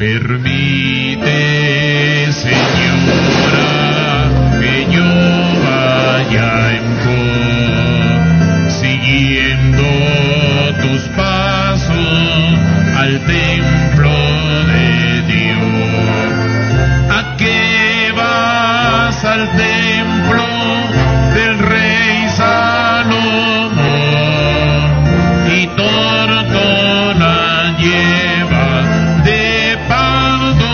Permite, Señora, que yo vaya en pos, siguiendo tus pasos al templo de Dios. ¿A qué vas al templo del rey Salomón? Y tortona lleva de pardo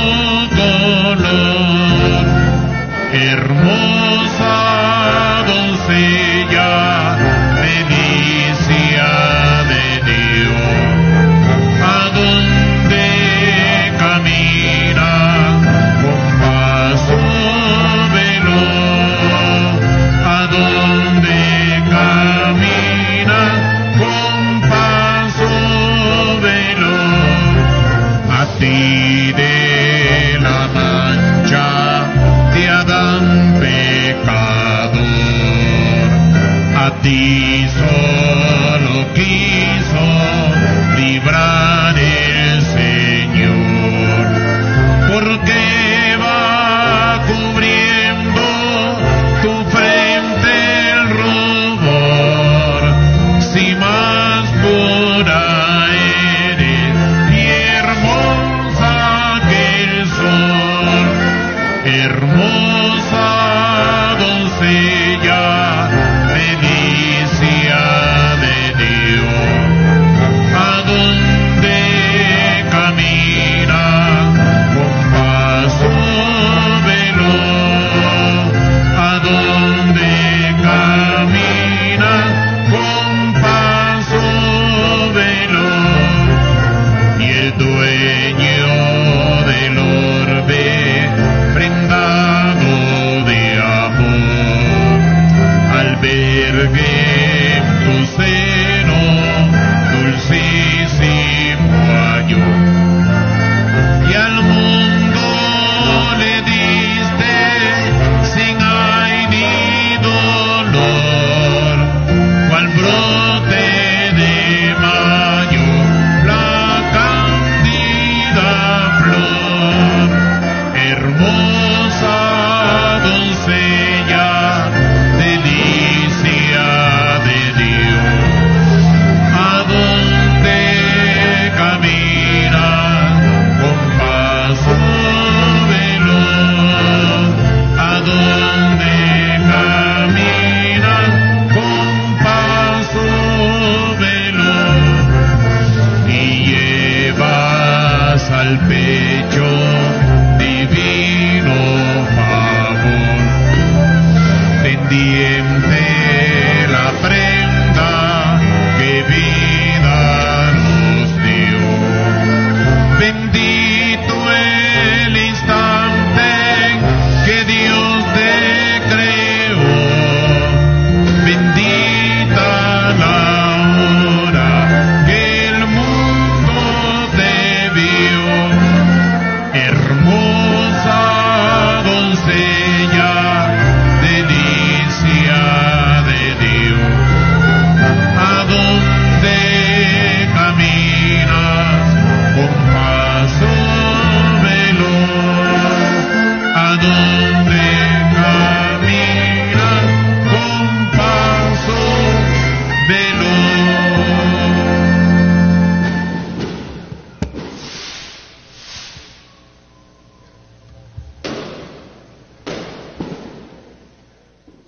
color, hermosa doncella, delicia de Dios. ¿A dónde camina con paso veloz? ¿A dónde camina con paso veloz? A ti de la mancha de Adán pecador, a ti solo quiso librar el Señor. ¿Por qué va cubriendo tu frente el rubor? Si más pura eres y hermosa que el sol, hermosa doncella, delicia de Dios. ¿A dónde camina con paso veloz? ¿A dónde camina con paso veloz? Y el dueño